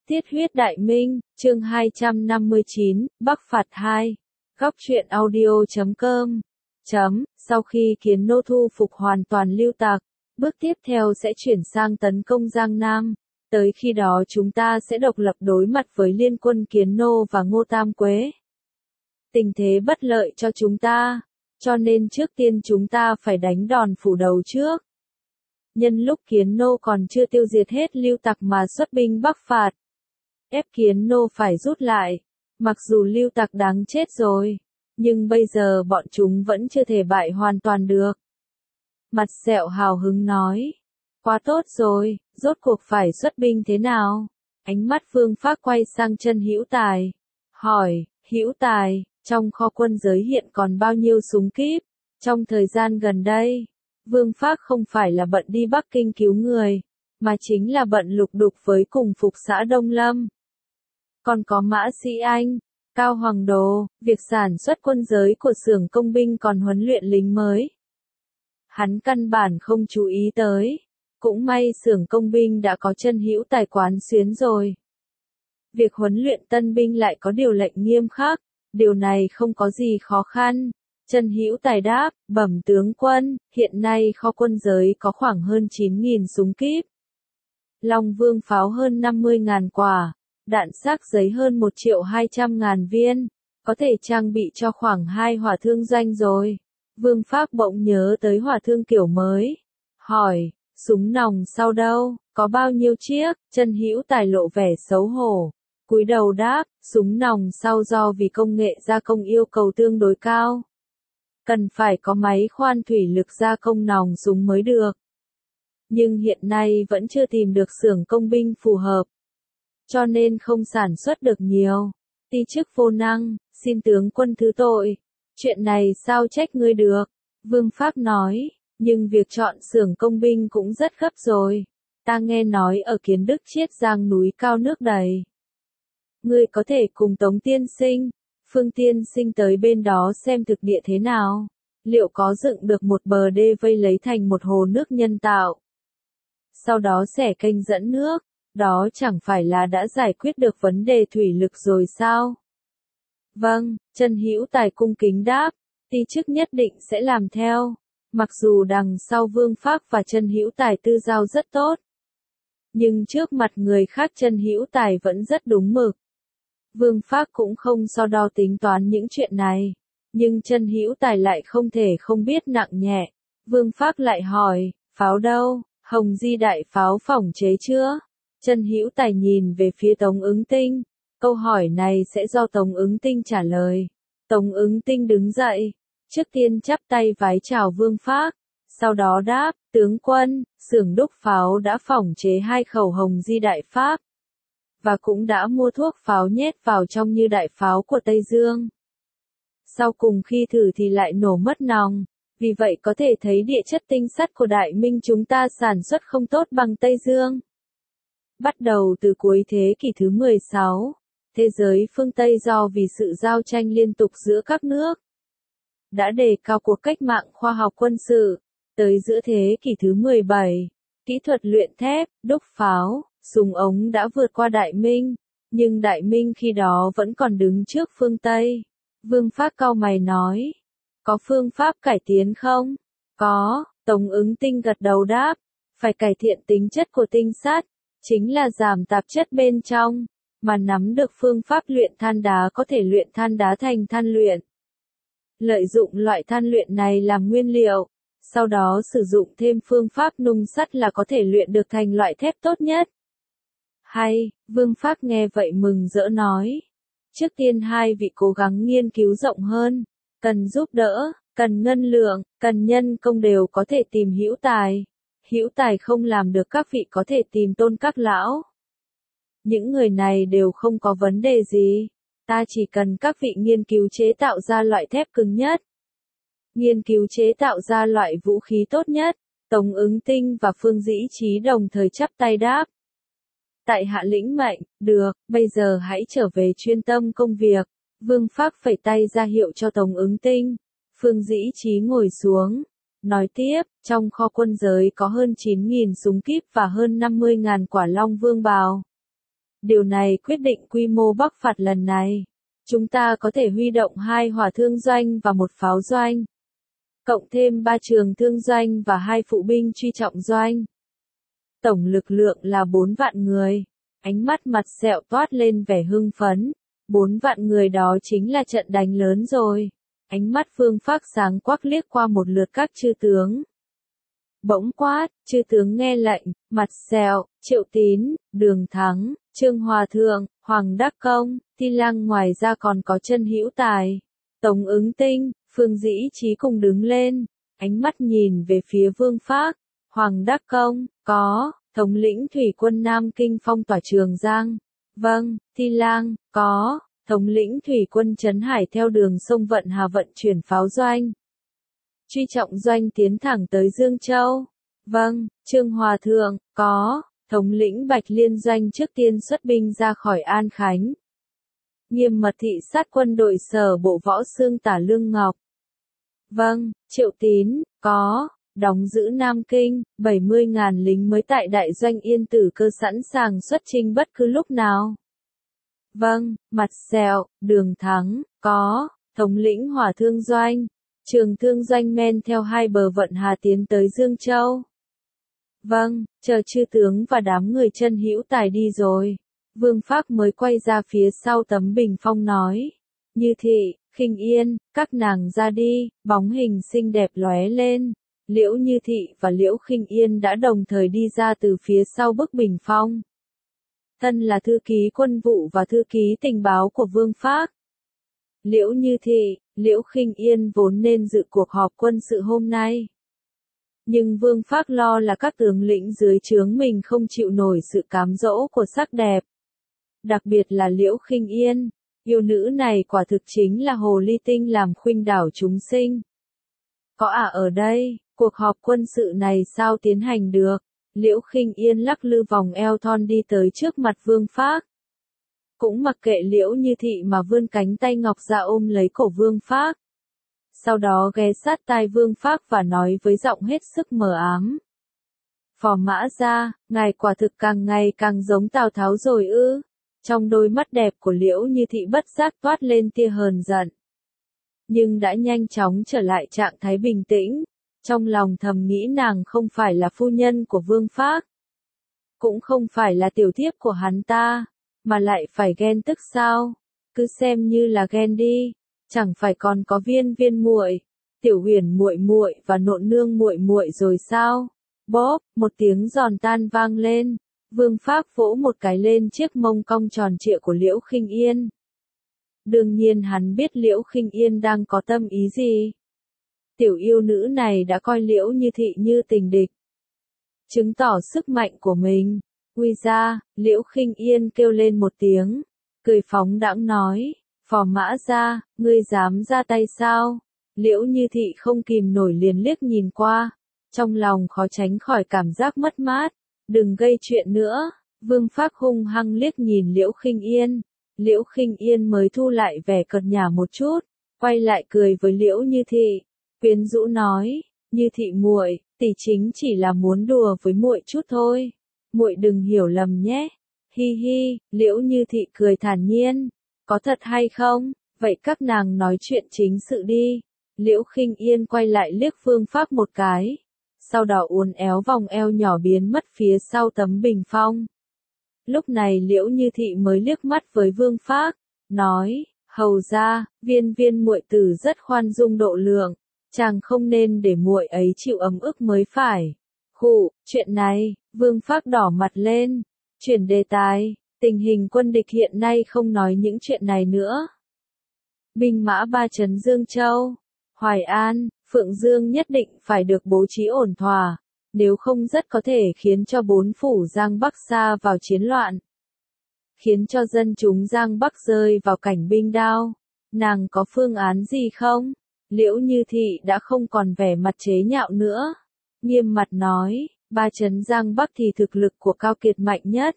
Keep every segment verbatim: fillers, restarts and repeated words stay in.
Tiết huyết đại minh, chương hai trăm năm mươi chín, Bắc phạt hai. Góc truyện audio chấm com. Chấm, sau khi Kiến Nô thu phục hoàn toàn Lưu Tặc, bước tiếp theo sẽ chuyển sang tấn công Giang Nam. Tới khi đó chúng ta sẽ độc lập đối mặt với liên quân Kiến Nô và Ngô Tam Quế. Tình thế bất lợi cho chúng ta, cho nên trước tiên chúng ta phải đánh đòn phủ đầu trước. Nhân lúc Kiến Nô còn chưa tiêu diệt hết Lưu Tặc mà xuất binh bắc phạt, ép Kiến Nô phải rút lại. Mặc dù Lưu Tặc đáng chết rồi, nhưng bây giờ bọn chúng vẫn chưa thể bại hoàn toàn được. Mặt Sẹo hào hứng nói, quá tốt rồi, rốt cuộc phải xuất binh thế nào? Ánh mắt Vương Phác quay sang chân Hữu Tài, hỏi, Hữu Tài, trong kho quân giới hiện còn bao nhiêu súng kíp? Trong thời gian gần đây, Vương Phác không phải là bận đi Bắc Kinh cứu người, mà chính là bận lục đục với cùng phục xã Đông Lâm. Còn có Mã Sĩ Anh, Cao Hoàng Đồ, việc sản xuất quân giới của xưởng công binh còn huấn luyện lính mới. Hắn căn bản không chú ý tới, cũng may xưởng công binh đã có chân Hữu Tài quán xuyến rồi. Việc huấn luyện tân binh lại có điều lệnh nghiêm khắc, điều này không có gì khó khăn. Chân Hữu Tài đáp, bẩm tướng quân, hiện nay kho quân giới có khoảng hơn chín nghìn súng kíp. Long Vương pháo hơn năm mươi nghìn quả, đạn xác giấy hơn một triệu hai trăm nghìn viên, có thể trang bị cho khoảng hai hỏa thương doanh rồi. Vương Phác bỗng nhớ tới hỏa thương kiểu mới, hỏi, súng nòng sau đâu, có bao nhiêu chiếc? Chân Hữu Tài lộ vẻ xấu hổ, cúi đầu đáp, súng nòng sau do vì công nghệ gia công yêu cầu tương đối cao, cần phải có máy khoan thủy lực gia công nòng súng mới được. Nhưng hiện nay vẫn chưa tìm được xưởng công binh phù hợp, cho nên không sản xuất được nhiều. Ti chức vô năng, xin tướng quân thứ tội. Chuyện này sao trách ngươi được? Vương Phác nói, nhưng việc chọn xưởng công binh cũng rất gấp rồi. Ta nghe nói ở Kiến Đức Chiết Giang núi cao nước đầy. Ngươi có thể cùng Tống tiên sinh, Phương tiên sinh tới bên đó xem thực địa thế nào. Liệu có dựng được một bờ đê vây lấy thành một hồ nước nhân tạo, sau đó xẻ kênh dẫn nước, đó chẳng phải là đã giải quyết được vấn đề thủy lực rồi sao? Vâng, chân Hữu Tài cung kính đáp, ti chức nhất định sẽ làm theo. Mặc dù đằng sau Vương Phác và chân Hữu Tài tư giao rất tốt, nhưng trước mặt người khác chân Hữu Tài vẫn rất đúng mực. Vương Phác cũng không so đo tính toán những chuyện này, nhưng chân Hữu Tài lại không thể không biết nặng nhẹ. Vương Phác lại hỏi, pháo đâu? Hồng Di đại pháo phỏng chế chưa? Chân Hữu Tài nhìn về phía Tống Ứng Tinh. Câu hỏi này sẽ do Tống Ứng Tinh trả lời. Tống Ứng Tinh đứng dậy, trước tiên chắp tay vái chào Vương Phác, sau đó đáp, tướng quân, xưởng đúc pháo đã phỏng chế hai khẩu Hồng Di đại pháp, và cũng đã mua thuốc pháo nhét vào trong như đại pháo của Tây Dương. Sau cùng khi thử thì lại nổ mất nòng. Vì vậy có thể thấy địa chất tinh sắt của Đại Minh chúng ta sản xuất không tốt bằng Tây Dương. Bắt đầu từ cuối thế kỷ thứ mười sáu, thế giới phương Tây do vì sự giao tranh liên tục giữa các nước, đã đề cao cuộc cách mạng khoa học quân sự. Tới giữa thế kỷ thứ mười bảy, kỹ thuật luyện thép, đúc pháo, súng ống đã vượt qua Đại Minh, nhưng Đại Minh khi đó vẫn còn đứng trước phương Tây. Vương Phác cau mày nói, có phương pháp cải tiến không? Có, Tống Ứng Tinh gật đầu đáp, phải cải thiện tính chất của tinh sắt, chính là giảm tạp chất bên trong, mà nắm được phương pháp luyện than đá có thể luyện than đá thành than luyện. Lợi dụng loại than luyện này làm nguyên liệu, sau đó sử dụng thêm phương pháp nung sắt là có thể luyện được thành loại thép tốt nhất. Hay, Vương Phác nghe vậy mừng rỡ nói. Trước tiên hai vị cố gắng nghiên cứu rộng hơn. Cần giúp đỡ, cần ngân lượng, cần nhân công đều có thể tìm Hữu Tài. Hữu Tài không làm được các vị có thể tìm Tôn các lão. Những người này đều không có vấn đề gì. Ta chỉ cần các vị nghiên cứu chế tạo ra loại thép cứng nhất. Nghiên cứu chế tạo ra loại vũ khí tốt nhất. Tống Ứng Tinh và Phương Dĩ Trí đồng thời chắp tay đáp. Tại hạ lĩnh mệnh, được, bây giờ hãy trở về chuyên tâm công việc. Vương Phác phẩy tay ra hiệu cho Tống Ứng Tinh. Phương Dĩ Trí ngồi xuống, nói tiếp, trong kho quân giới có hơn chín nghìn súng kíp và hơn năm mươi nghìn quả Long Vương bào. Điều này quyết định quy mô bắc phạt lần này. Chúng ta có thể huy động hai hỏa thương doanh và một pháo doanh. Cộng thêm ba trường thương doanh và hai phụ binh truy trọng doanh. Tổng lực lượng là bốn vạn người. Ánh mắt mặt sẹo toát lên vẻ hưng phấn. Bốn vạn người đó chính là trận đánh lớn rồi. Ánh mắt Vương Phác sáng quắc liếc qua một lượt các chư tướng. Bỗng quát, chư tướng nghe lệnh, mặt sẹo, Triệu Tín, Đường Thắng, Trương Hòa Thượng, Hoàng Đắc Công, Ti Lăng, ngoài ra còn có Chân Hữu Tài, Tống Ứng Tinh, Phương Dĩ Trí cùng đứng lên, ánh mắt nhìn về phía Vương Phác. Hoàng Đắc Công, có, thống lĩnh thủy quân Nam Kinh phong tỏa Trường Giang. Vâng, Ti Lăng, có, thống lĩnh thủy quân Trấn Hải theo đường sông Vận Hà vận chuyển pháo doanh. Truy trọng doanh tiến thẳng tới Dương Châu. Vâng, Trương Hòa Thượng, có, thống lĩnh Bạch Liên doanh trước tiên xuất binh ra khỏi An Khánh. Nghiêm mật thị sát quân đội Sở Bộ Võ Xương Tả Lương Ngọc. Vâng, Triệu Tín, có, đóng giữ Nam Kinh, bảy mươi ngàn lính mới tại đại doanh Yên Tử Cơ sẵn sàng xuất chinh bất cứ lúc nào. Vâng, mặt sẹo, Đường Thắng, có, thống lĩnh hỏa thương doanh, trường thương doanh men theo hai bờ Vận Hà tiến tới Dương Châu. Vâng, chờ chư tướng và đám người Chân Hữu Tài đi rồi. Vương Phác mới quay ra phía sau tấm bình phong nói. Như Thị, Khinh Yên, các nàng ra đi, bóng hình xinh đẹp lóe lên. Liễu Như Thị và Liễu Khinh Yên đã đồng thời đi ra từ phía sau bức bình phong. Thân là thư ký quân vụ và thư ký tình báo của Vương Phác. Liễu Như Thị, Liễu Khinh Yên vốn nên dự cuộc họp quân sự hôm nay. Nhưng Vương Phác lo là các tướng lĩnh dưới trướng mình không chịu nổi sự cám dỗ của sắc đẹp. Đặc biệt là Liễu Khinh Yên, yêu nữ này quả thực chính là hồ ly tinh làm khuynh đảo chúng sinh. Có ả ở đây, cuộc họp quân sự này sao tiến hành được? Liễu Khinh Yên lắc lư vòng eo thon đi tới trước mặt Vương Phác. Cũng mặc kệ Liễu Như Thị mà vươn cánh tay ngọc ra ôm lấy cổ Vương Phác. Sau đó ghé sát tai Vương Phác và nói với giọng hết sức mờ ám. Phò Mã Gia, ngài quả thực càng ngày càng giống Tào Tháo rồi ư? Trong đôi mắt đẹp của Liễu Như Thị bất giác toát lên tia hờn giận. Nhưng đã nhanh chóng trở lại trạng thái bình tĩnh. Trong lòng thầm nghĩ nàng không phải là phu nhân của Vương Phác. Cũng không phải là tiểu thiếp của hắn ta. Mà lại phải ghen tức sao? Cứ xem như là ghen đi. Chẳng phải còn có Viên Viên muội, Tiểu Huyền muội muội và Nộn Nương muội muội rồi sao? Bóp, một tiếng giòn tan vang lên. Vương Phác vỗ một cái lên chiếc mông cong tròn trịa của Liễu Khinh Yên. Đương nhiên hắn biết Liễu Khinh Yên đang có tâm ý gì. Tiểu yêu nữ này đã coi Liễu Như Thị như tình địch. Chứng tỏ sức mạnh của mình. Uy ra, Liễu Khinh Yên kêu lên một tiếng. Cười phóng đãng nói. Phò Mã Gia, ngươi dám ra tay sao? Liễu Như Thị không kìm nổi liền liếc nhìn qua. Trong lòng khó tránh khỏi cảm giác mất mát. Đừng gây chuyện nữa. Vương Phác hung hăng liếc nhìn Liễu Khinh Yên. Liễu Khinh Yên mới thu lại vẻ cợt nhả một chút. Quay lại cười với Liễu Như Thị. Quyến rũ nói, Như Thị muội, tỷ chính chỉ là muốn đùa với muội chút thôi. Muội đừng hiểu lầm nhé. Hi hi, Liễu Như Thị cười thản nhiên. Có thật hay không? Vậy các nàng nói chuyện chính sự đi. Liễu Khinh Yên quay lại liếc Vương Phác một cái. Sau đó uốn éo vòng eo nhỏ biến mất phía sau tấm bình phong. Lúc này Liễu Như Thị mới liếc mắt với Vương Phác, nói, hầu ra, Viên Viên muội tử rất khoan dung độ lượng, chàng không nên để muội ấy chịu ấm ức mới phải. Khụ, chuyện này, Vương Phác đỏ mặt lên, chuyển đề tài, tình hình quân địch hiện nay không nói những chuyện này nữa. Binh mã ba trấn Dương Châu, Hoài An, Phượng Dương nhất định phải được bố trí ổn thỏa, nếu không rất có thể khiến cho bốn phủ Giang Bắc sa vào chiến loạn. Khiến cho dân chúng Giang Bắc rơi vào cảnh binh đao. Nàng có phương án gì không? Liễu Như Thị đã không còn vẻ mặt chế nhạo nữa. Nghiêm mặt nói, ba trấn Giang Bắc thì thực lực của Cao Kiệt mạnh nhất.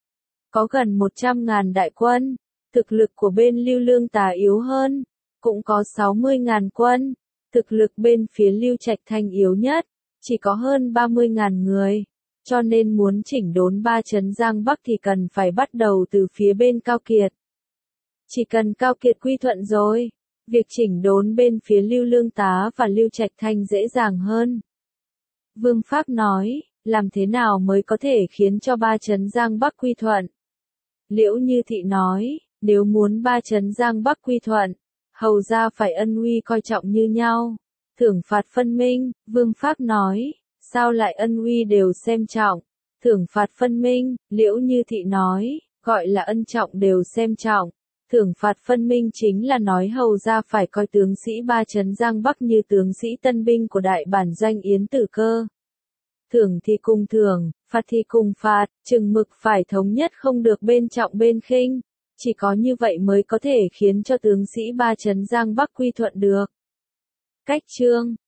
Có gần một trăm ngàn đại quân. Thực lực của bên Lưu Lương Tà yếu hơn. Cũng có sáu mươi ngàn quân. Thực lực bên phía Lưu Trạch Thanh yếu nhất. Chỉ có hơn ba mươi ngàn người. cho nên muốn chỉnh đốn ba chấn Giang Bắc thì cần phải bắt đầu từ phía bên Cao Kiệt. Chỉ cần Cao Kiệt quy thuận rồi, việc chỉnh đốn bên phía Lưu Lương Tá và Lưu Trạch Thanh dễ dàng hơn. Vương Phác nói, làm thế nào mới có thể khiến cho ba chấn Giang Bắc quy thuận? Liễu Như Thị nói, nếu muốn ba chấn Giang Bắc quy thuận, hầu ra phải ân uy coi trọng như nhau, thưởng phạt phân minh. Vương Phác nói, sao lại ân uy đều xem trọng, thưởng phạt phân minh? Liễu Như Thị nói, gọi là ân trọng đều xem trọng, thưởng phạt phân minh chính là nói hầu ra phải coi tướng sĩ ba chấn Giang Bắc như tướng sĩ tân binh của đại bản doanh Yến Tử Cơ. Thưởng thì cùng thưởng, phạt thì cùng phạt, chừng mực phải thống nhất, không được bên trọng bên khinh. Chỉ có như vậy mới có thể khiến cho tướng sĩ ba chấn Giang Bắc quy thuận được. Cách chương